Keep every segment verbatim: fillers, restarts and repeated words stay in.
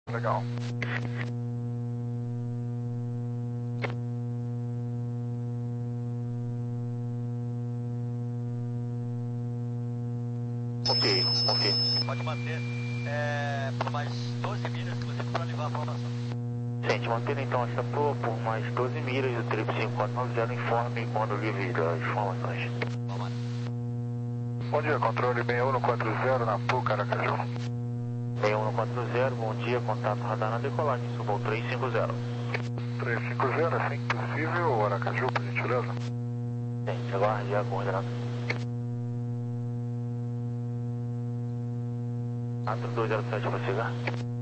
Legal. Ok, ok. Pode manter é, por mais doze milhas que você para levar a formação. Gente, mantendo então essa proa por mais doze milhas do trip cinco quatro nove zero, informe quando livre das informações. Vamos lá. Bom dia, controle seis um quatro zero na P U C Aracaju. seis um quatro zero, bom dia, contato radar na decolagem, subou três cinco zero. três cinco zero, assim que possível, Aracaju, por gentileza. Gente, aguarde a coordenada. quatro dois zero sete, prossiga.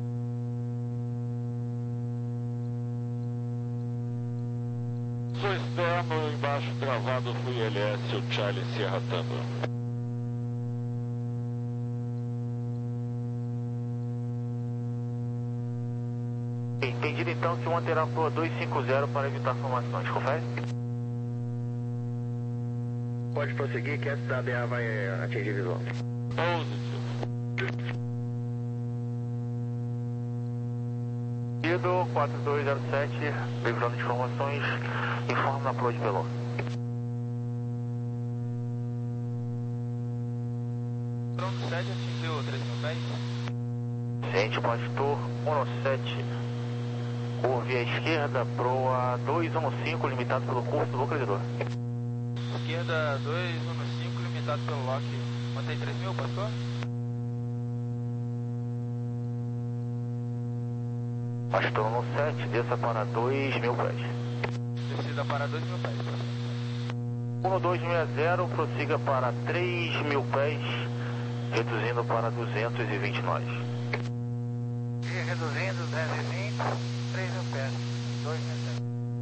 Sou externo, embaixo gravado, fui L S, o Charlie Sierra Tango. Entendido então que manterá a proa dois cinco zero para evitar formações, confere? Pode prosseguir que essa da A vai atingir visual. Positivo. Ido quatro dois zero sete, previsão de informações, informe na proa de Pelô. Pronto, sete atingiu três mil pés. Gente, pastor um sete, curve à esquerda, proa dois um cinco, limitado pelo curso do localizador. Esquerda dois um cinco, limitado pelo lock. Mantém três mil, pastor? Pastor um sete, desça para dois mil pés. Descida para dois mil pés. um dois seis zero, prossiga para três mil pés, reduzindo para duzentos e vinte nós. E reduzindo duzentos e vinte, três mil pés, dois mil pés.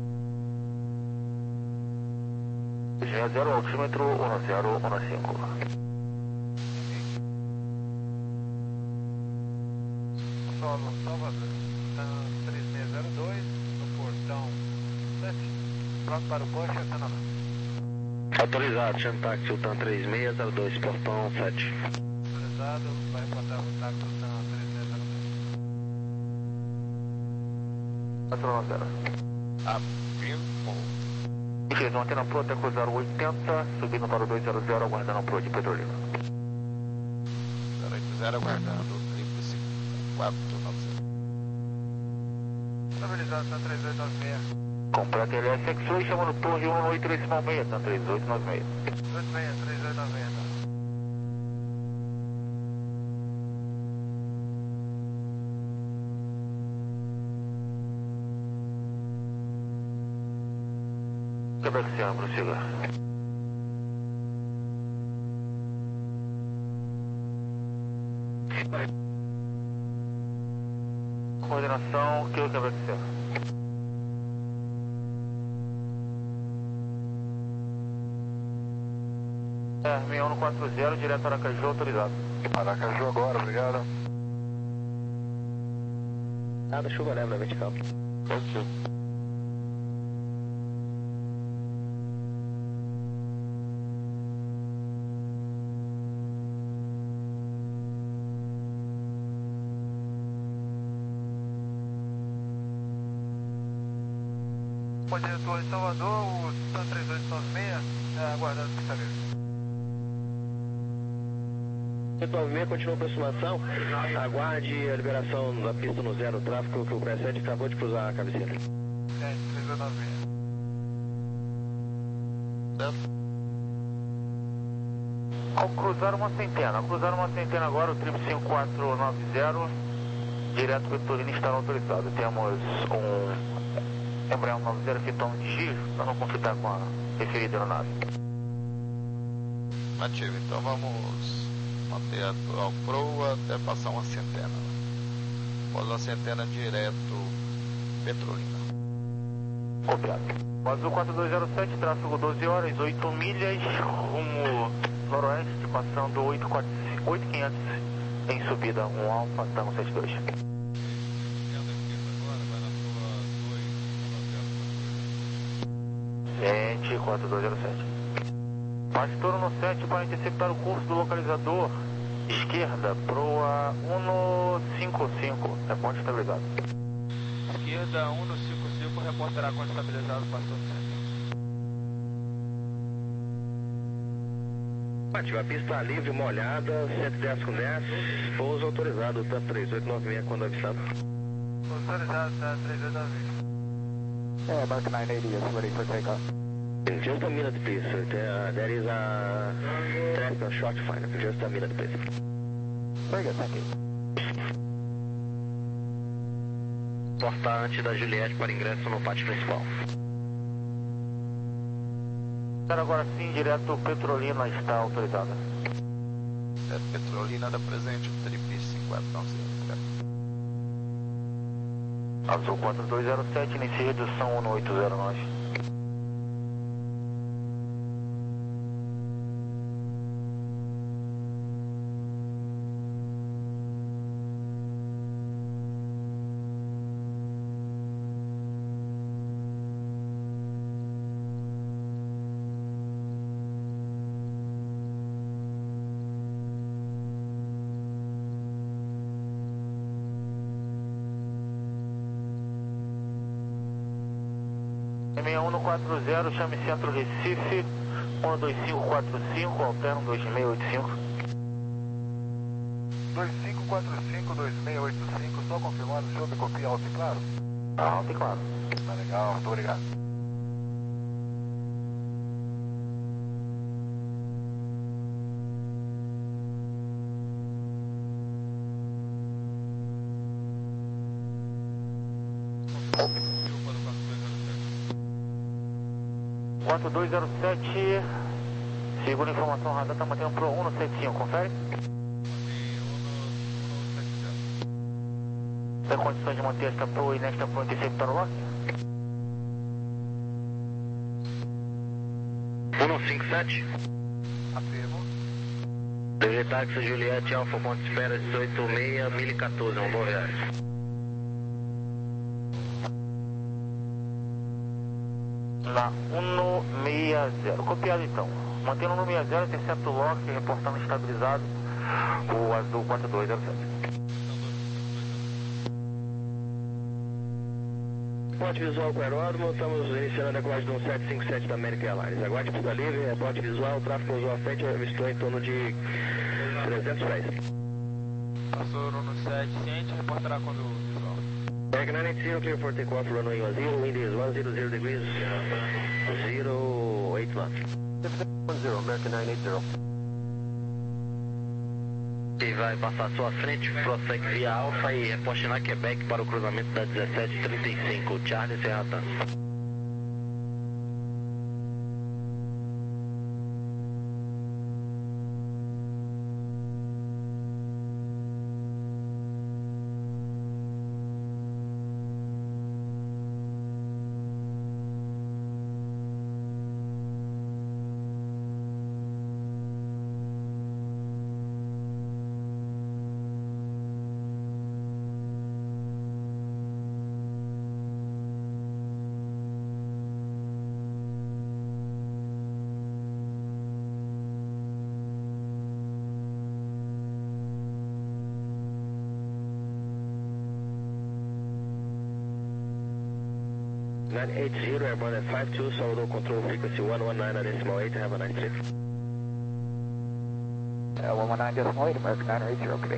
dois seis zero, altímetro um zero um cinco. Solo Salvador, três seis zero dois, no portão sete, pronto para o push, acionamento. Autorizado, Chantac, Sultan três seis zero dois, portão sete. Autorizado, vai reportar o TAC Sultan três seis zero dois. quatro um zero. Abrindo. Infeliz, mantendo a proa até cruzar o oitenta, subindo para o dois zero zero, aguardando a proa de Petrolina. zero oito zero, aguardando. Triple cinco quatro nove zero. Estabilizado, Santa três oito nove seis. Completa L S X oito, chamando torre um oito três nove seis, Santa três oito nove seis. oito seis, três oito nove seis. Quebec Sierra, prossiga. Coordenação, que o Quebec Sierra. É, seis um quatro zero, direto Aracaju, autorizado. Aracaju agora, obrigado. Nada, chuva leve na vertical. Positivo. Bom dia, Torre de Salvador, o Santa três oito nove seis, é, aguardando o pista verde. cento e nove seis, continua a aproximação. Aguarde a liberação da pista no zero tráfego que o precede acabou de cruzar a cabeceira. É, três oito nove seis. Ao cruzar uma centena, ao cruzar uma centena agora, o trip cinco quatro nove zero, direto Petrolina está autorizado. Temos um Embraer nove zero fitão de giro, para não conflitar com a referida aeronave. Ativo, então vamos manter a, a proa até passar uma centena. Após uma centena direto Petrolina. Copiado. Azul quatro dois zero sete, tráfego doze horas, oito milhas, rumo noroeste, passando oito mil e quinhentos em subida, um Alfa, Tango setenta e dois. Gente, quatro dois zero sete. Pastor no sete para interceptar o curso do localizador, Esquerda, proa cento e cinquenta e cinco, reporte estabilizado. Esquerda cento e cinquenta e cinco, reporte Aragão estabilizado, pastor no sete. Ativa, a pista livre, molhada, cento e dez com dez, pouso autorizado, tanto três oito nove seis quando avisado. Autorizado, tá três oito nove seis. Yeah, American nine eighty is ready for takeoff. In just a minute, please. There, there is a traffic on short final. Just a minute, please. Very good, thank you. Porta antes da Juliette para ingresso no pátio principal. Agora sim, direto Petrolina está autorizada. É, Petrolina da presente, trip cinco quatro nove zero. Azul quatro dois zero sete, inicia redução um oito zero nove. M um quatro zero, chame Centro Recife, um dois cinco quatro cinco, alterno dois seis oito cinco. dois cinco quatro cinco, dois seis oito cinco, só confirmando, show de copia alto e claro? Alto e claro. Tá legal, muito obrigado. quatro dois zero sete, segunda informação, radar está mantendo pro um sete cinco, confere? Tem condições de manter esta proa e nesta proa interceptar o lock? um cinco sete. Afirmo. D G Táxi Juliette Alfa, ponto de espera dezoito seis, mil e quatorze, uma boa viagem. Na cento e sessenta, copiado então. Mantendo no sessenta, intercepta o lock, reportando estabilizado o azul quatro dois zero sete. Reporte visual com o aeródromo, estamos iniciando a decolagem do sete cinco sete da American Airlines. Aguarde pista livre, reporte visual, tráfego usou à frente, avistou em torno de trezentos pés. Pastor no sete, ciente, reportará quando visual. American nine eighty, clear for takeoff, runway one zero, wind is one hundred degrees, zero eight knots. one zero, American nine eighty. E vai passar à sua frente, prossegue via Alfa e reposte na Quebec para o cruzamento da dezessete trinta e cinco, Charlie Serratan. nine eighty, airborne at five two, Salvador control frequency one one nine decimal eight, have a nice trip. Uh, one one nine decimal eight, American nine eighty, okay.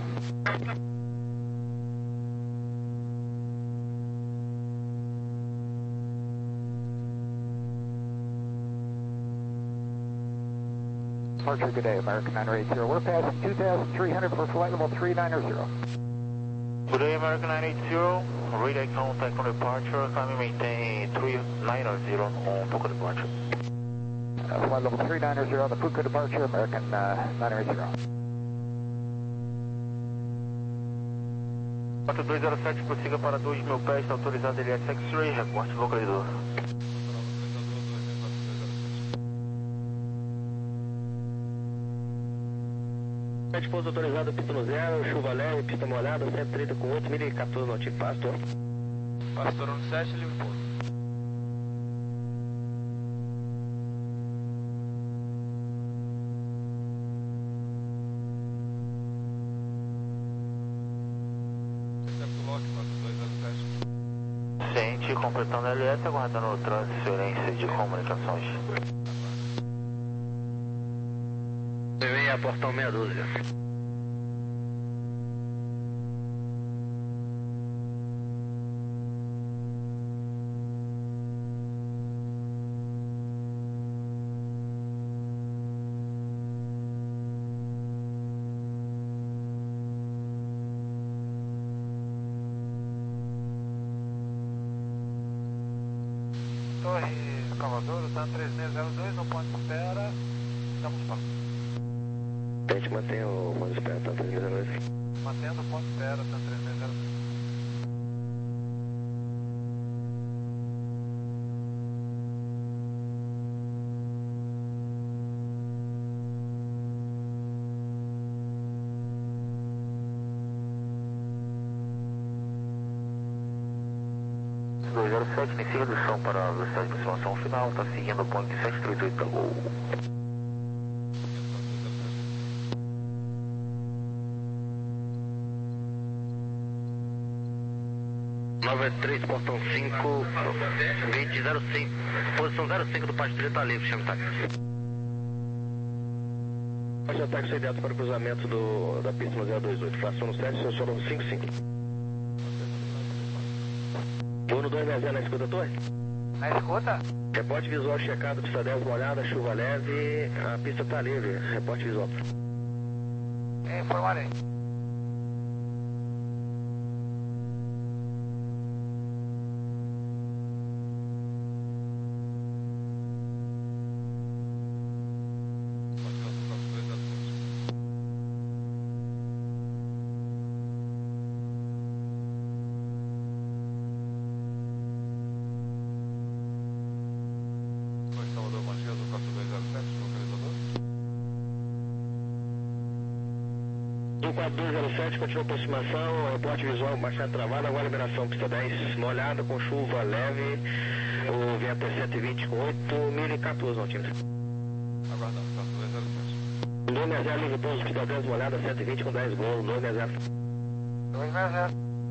Departure, good day, American nine eighty. We're passing two thousand three hundred for flight level three nine zero. Good day, American nine eighty, radar contact on departure, climbing maintain three nine zero on Puka departure. Uh, flight level three nine zero on the Puka departure, American uh, nine eighty. quatro dois zero sete, prossiga para dois mil pés, está autorizado L S X-Ray, reporte localizador. Pouso autorizado, pista no zero, chuva leve, pista molhada, cento e trinta com oito, mil e quatorze no tipo, pastor. Pastor no sete, livre pouso. suficiente, completando L S, aguardando transferência de comunicações. Vem a portão meia dúzia. Torre Escavadouro, tá três seis zero dois, no ponto de espera, estamos prontos. A gente mantém o ponto de espera, tá três seis zero dois. Mantendo o ponto de espera, tá três seis zero dois. dois zero sete, inicia a redução para a velocidade de aproximação final, está seguindo o Boeing sete três oito da Gol. nove três, portão cinco, vinte zero cinco, posição zero cinco do Pátio três está livre, chama táxi. Pode dar táxi imediato para o cruzamento do, da pista no zero dois oito, fração no sete, seu solo no cinco cinco. Uno dois zero zero na escuta, torre? Na escuta? Reporte visual checado, pista dez molhada, chuva leve, a pista está livre, reporte visual. Informarei. Salvador Manchego, quatro dois zero sete, localizador. um quatro dois zero sete, continua a aproximação, reporte visual, baixada travada, agora liberação, pista dez, molhada, com chuva leve, o vento é cento e vinte com oito mil e quatorze centímetros. Aguardando, quatro dois zero sete. dois seis zero, livre pouso, pista dez, molhada, cento e vinte com dez gols, dois seis zero. dois seis zero.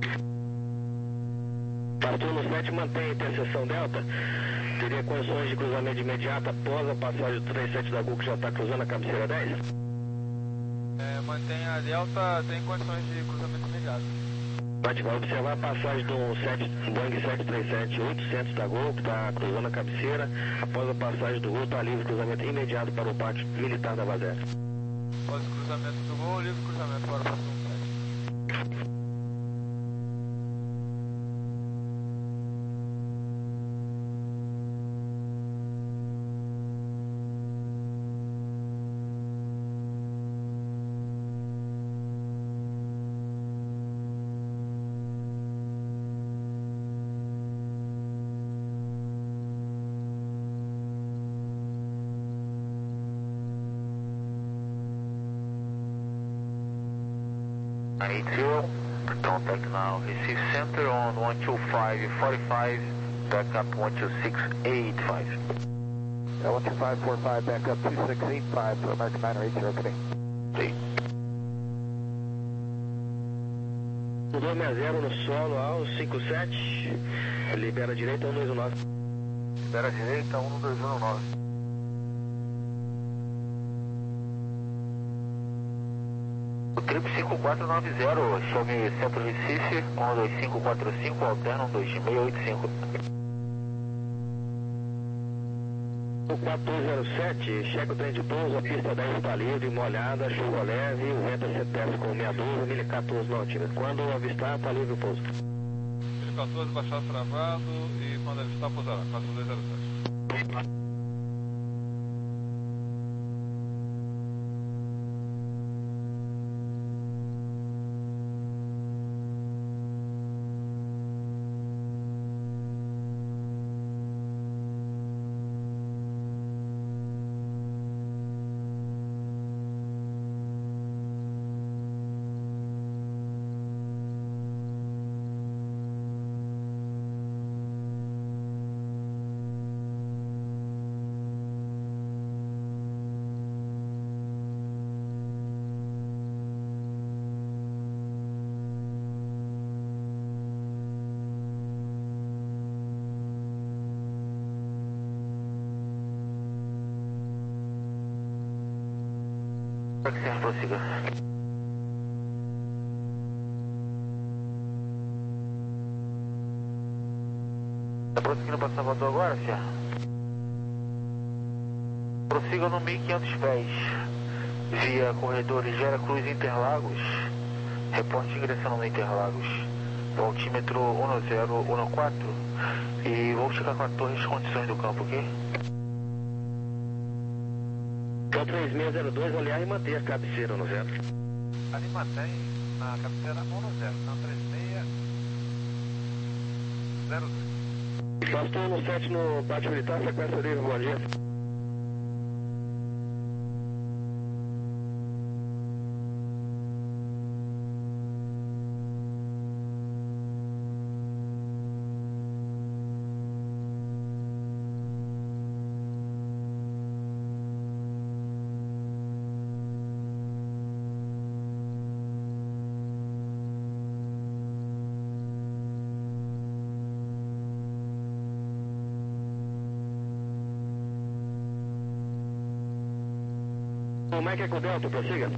Para turno sete, mantém a interseção delta, teria condições de cruzamento de imediato após a passagem do três sete da Gol, que já está cruzando a cabeceira dez? É, mantém a Delta, tem condições de cruzamento imediato. A gente vai observar a passagem do sete, Boeing sete três sete oitocentos da Gol, que está cruzando a cabeceira. Após a passagem do Gol, está livre cruzamento imediato para o pátio militar da Vazera. Após o cruzamento do Gol, livre cruzamento para o próximo sete. nine eight zero, contact now, Recife Center on one two five four five, back up one two six eight five. Yeah, one two five four five, back up two six eight five, American nine eight zero, okay. Sim. O dois seis zero no solo ao cinco sete, libera a direita um dois um nove. Libera a direita, um dois um nove. O trip cinco quatro nove zero, chame Centro Recife, um dois cinco quatro cinco, alterna um dois seis oito cinco. O quatro dois zero sete, checa o trem de pouso, a pista dez está livre, molhada, chuva leve, o vento é cento e dez com meia dúzia, mil e quatorze centímetros. Quando avistar, está livre o pouso. mil e quatorze, baixado travado e quando avistar, pousará. quatro dois zero sete. Certo, prossiga. Tá prosseguindo para Salvador agora, Fia? Prossiga no mil e quinhentos pés, via corredores Gera Cruz e Interlagos. Reporte ingressando no Interlagos. Voltímetro um zero um quatro. E vou checar com a torre as condições do campo, ok? Então três seis zero dois, olhar e manter a cabeceira no zero. Ali mantém a cabeceira um no zero, então três seis zero dois. Nós estamos no sete no pátio militar, sequência livre, bom dia. Como é que é com o Delta? Prossiga.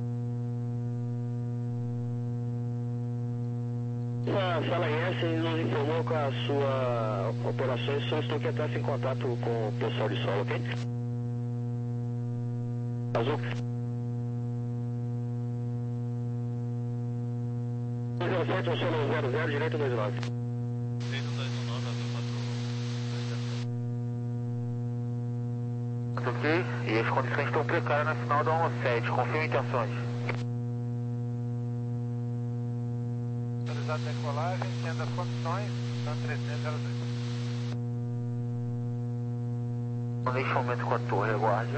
A Sala S nos informou que a sua operações solicitou que entrasse em contato com o pessoal de solo, ok? Azul. zero sete, o solo zero zero, direito dois nove. Ok? E as condições estão precárias na final da um sete. Confirma intenções. Autorizado a decolagem, tendo as condições, então três seis zero dois. Neste momento com a torre, aguarde.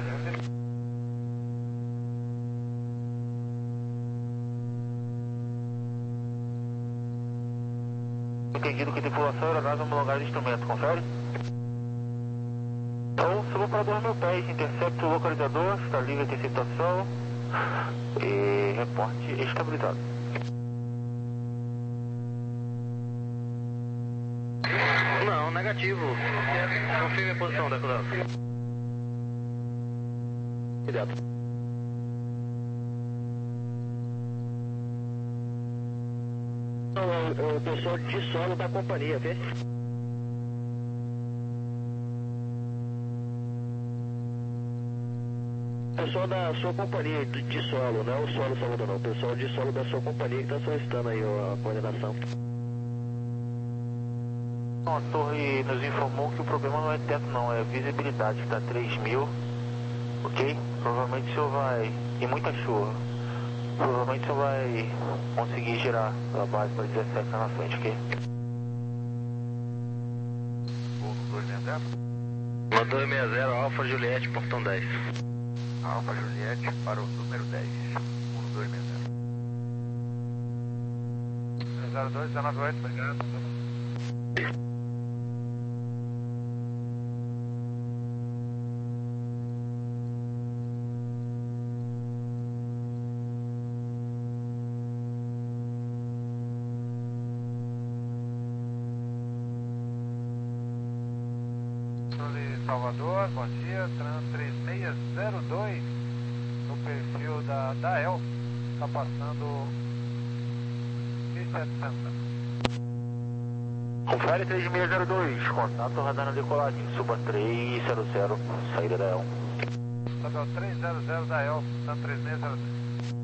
Entendido que tripulação aeronave homologada de instrumento, confere? Então, suba para dois mil pés, intercepto o localizador, está livre a interceptação e reporte estabilizado. Não, negativo. Confirme a posição, decolado. Cuidado. O, o pessoal de solo da companhia, ok? O pessoal da sua companhia de, de solo, não é o solo Salvador não, o pessoal de solo da sua companhia que está solicitando aí a coordenação. A torre nos informou que o problema não é teto não, é visibilidade, está três mil, ok? Provavelmente o senhor vai, e muita chuva, provavelmente o senhor vai conseguir girar a base para dezessete lá na frente, ok? Voo no dois seis zero. No dois seis zero, Alfa Juliette, portão dez. Alfa Juliette para o número dez. um no dois seis zero. zero dois, um nove oito, obrigado. Salvador, bom dia, Trans três seis zero dois, no perfil da Dael, está passando mil e setecentos. Confere três seis zero dois, contato radar na decolagem, suba três zero zero, saída da El. Tabel três zero zero da El, Trans três seis zero dois.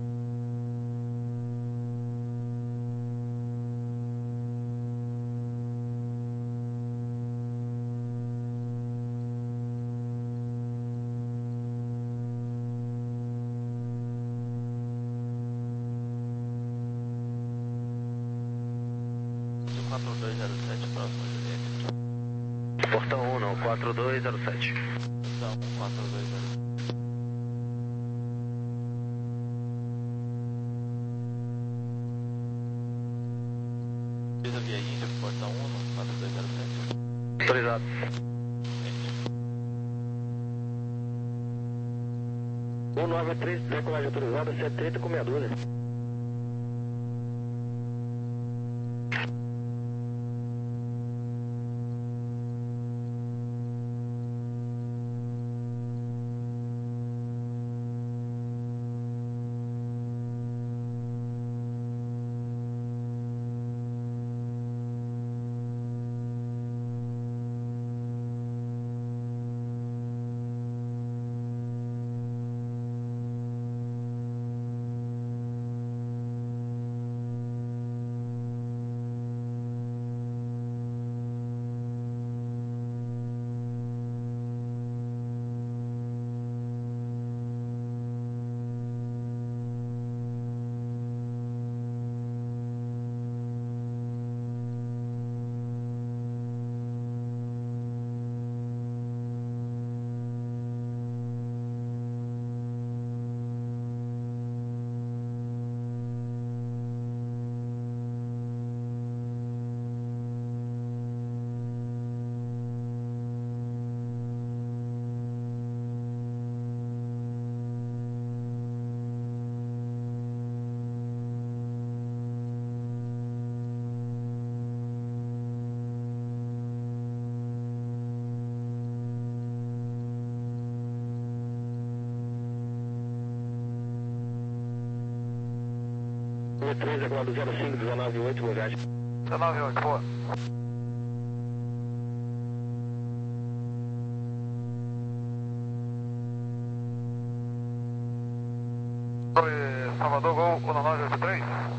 quatro dois zero sete, próximo Juliette. Portão um não, quatro dois zero sete. Portão um, quatro dois zero sete. Fiz a via Índia pro portão um no quatro dois zero sete. Autorizado. um nove três, decolagem autorizada, sete trinta com meia dúzia. O três é quadro zero cinco, dezenove oito, boa viagem. dezenove oito, boa. Oi, Salvador, Gol um nove oito três.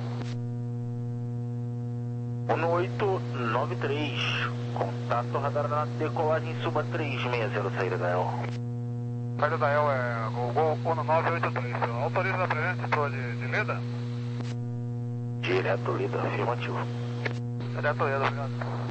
um oito nove três, contato radar na decolagem, suba três seis zero, saída da E L. Saída da E L é Gol, Gol um nove oito três. Autoriza a presença sua de, de Leda? Direto Leda, afirmativo. Direto Leda, obrigado.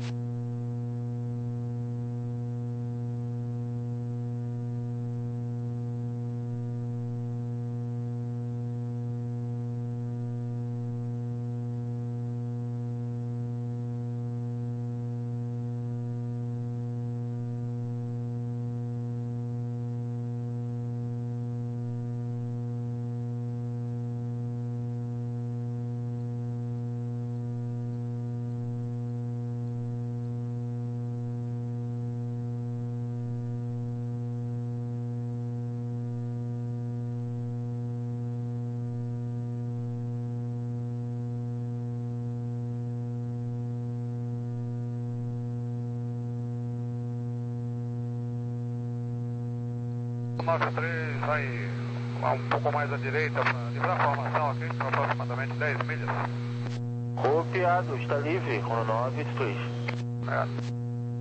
nove três vai um pouco mais à direita para livrar a formação aqui, para aproximadamente dez milhas. Copiado, está livre, um nove oito três. É.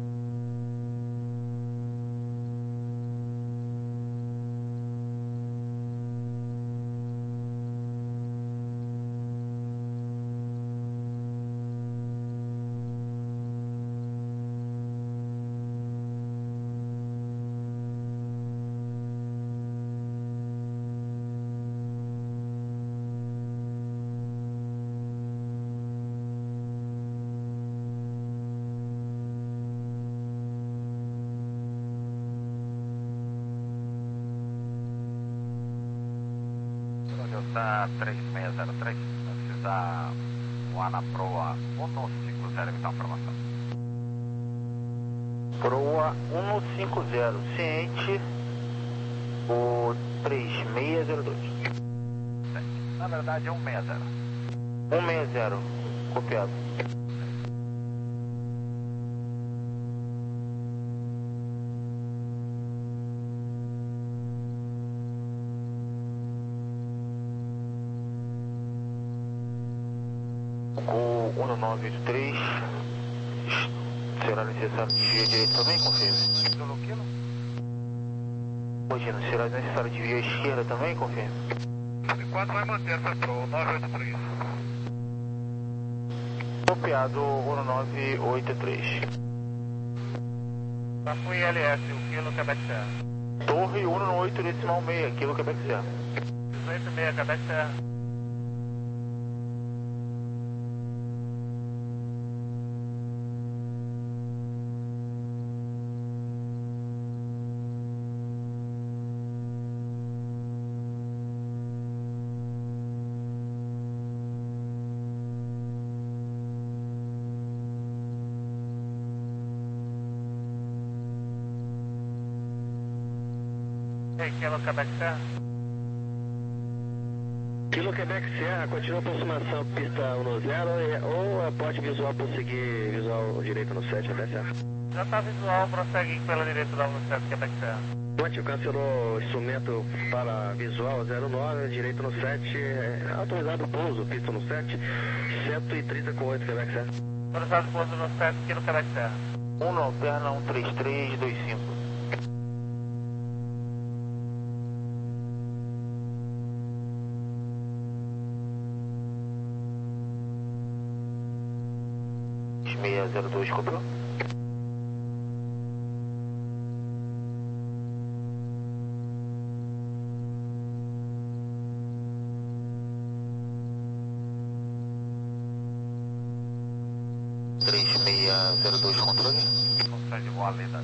Delta três seis zero três, vai precisar voar na proa um cinco zero, evitar uma formação. Proa um cinco zero, ciente, o três seis zero dois. Na verdade é um seis zero. um seis zero, copiado. um nove oito três, será necessário desvio direito também, confirme? Imagina, será necessário desvio à esquerda também, confirme? Por enquanto vai manter essa proa, nove oito três. Copiado, um nove oito três. Fui L S, o quilo Quebec Serra. Torre um oito decimal seis, quilo Quebec Serra. dezoito seis, Quebec Serra. Kilo Quebec Serra. Kilo Quebec Serra, continua aproximação pista um zero ou a porte visual prosseguir visual direito no sete até Serra? Já está visual, prossegue pela direita da um sete Quebec Serra. Ponte, cancelou instrumento para visual zero nove, direito no sete, é, autorizado o pouso, pista no sete, cento e trinta com oito Quebec Serra. Autorizado o pouso no sete, Kilo Quebec Serra. um alterna um três três dois cinco. seis zero dois, copiou? três seis zero dois, controle? Consegue voar Leda.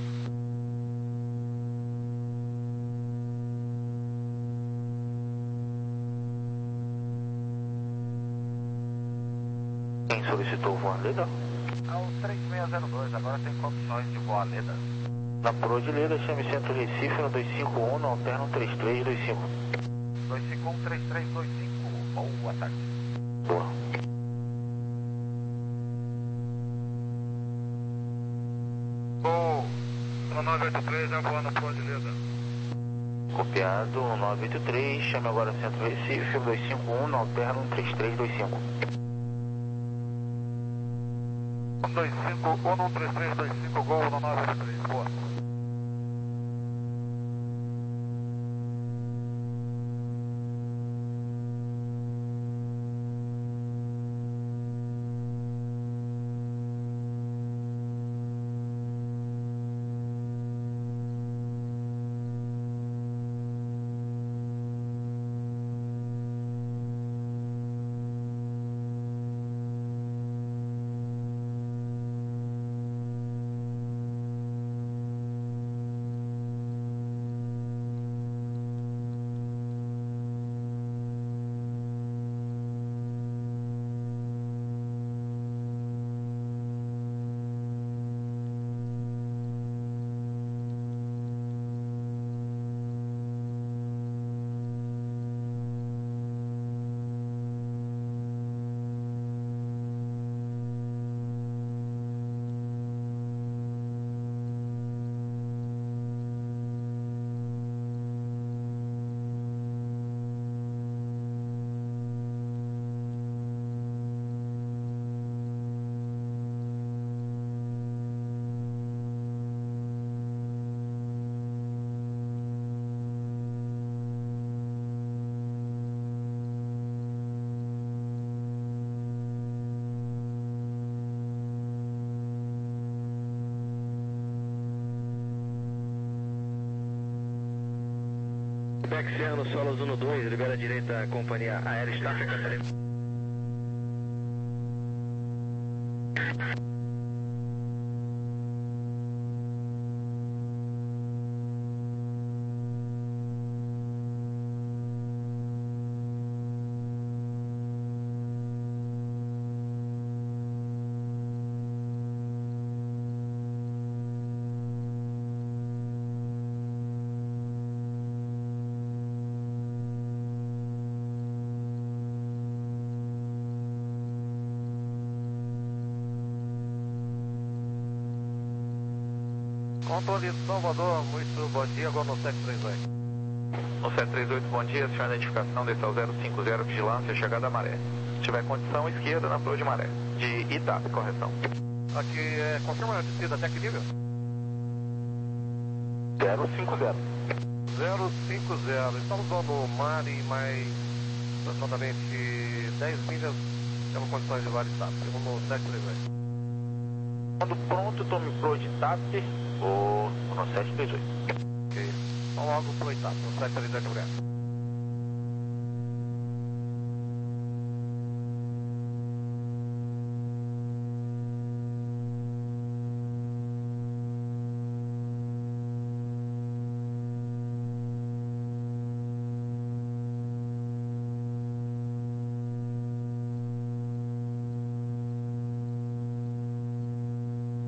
Quem solicitou voar Leda? É o três seis zero dois, agora tem condições de voar Leda. Na proa de Leda, chame Centro Recife no dois cinco um, no alterno três três dois cinco. dois cinco um, três três dois cinco, boa tarde. Boa. Gol no nove oito três, já voando pro Adileda. Copiado, nove oito três, chame agora Centro Recife, dois cinco um, não alterna, um três três dois cinco. um dois cinco, um um três três dois cinco, Gol no nove oito três, boa. Bexiano, Solos um dois, libera a direita, companhia aérea Staff Catarina. Controle Salvador, muito bom dia, agora no sete três oito. No sete três oito, bom dia, senhor, identificação, desça ao zero cinco zero, vigilância, chegada a maré. Se tiver condição, esquerda na proa de maré. De Itap, correção. Aqui, é, confirma a descida até que nível? zero cinco zero. zero cinco zero, estamos usando o mar e mais aproximadamente dez milhas, temos condições de voar Itap, segundo no sete três oito. Quando pronto, tome proa de Itap ou no sete três oito. Ok, vamos logo pro Itap, no sete três oito, obrigado.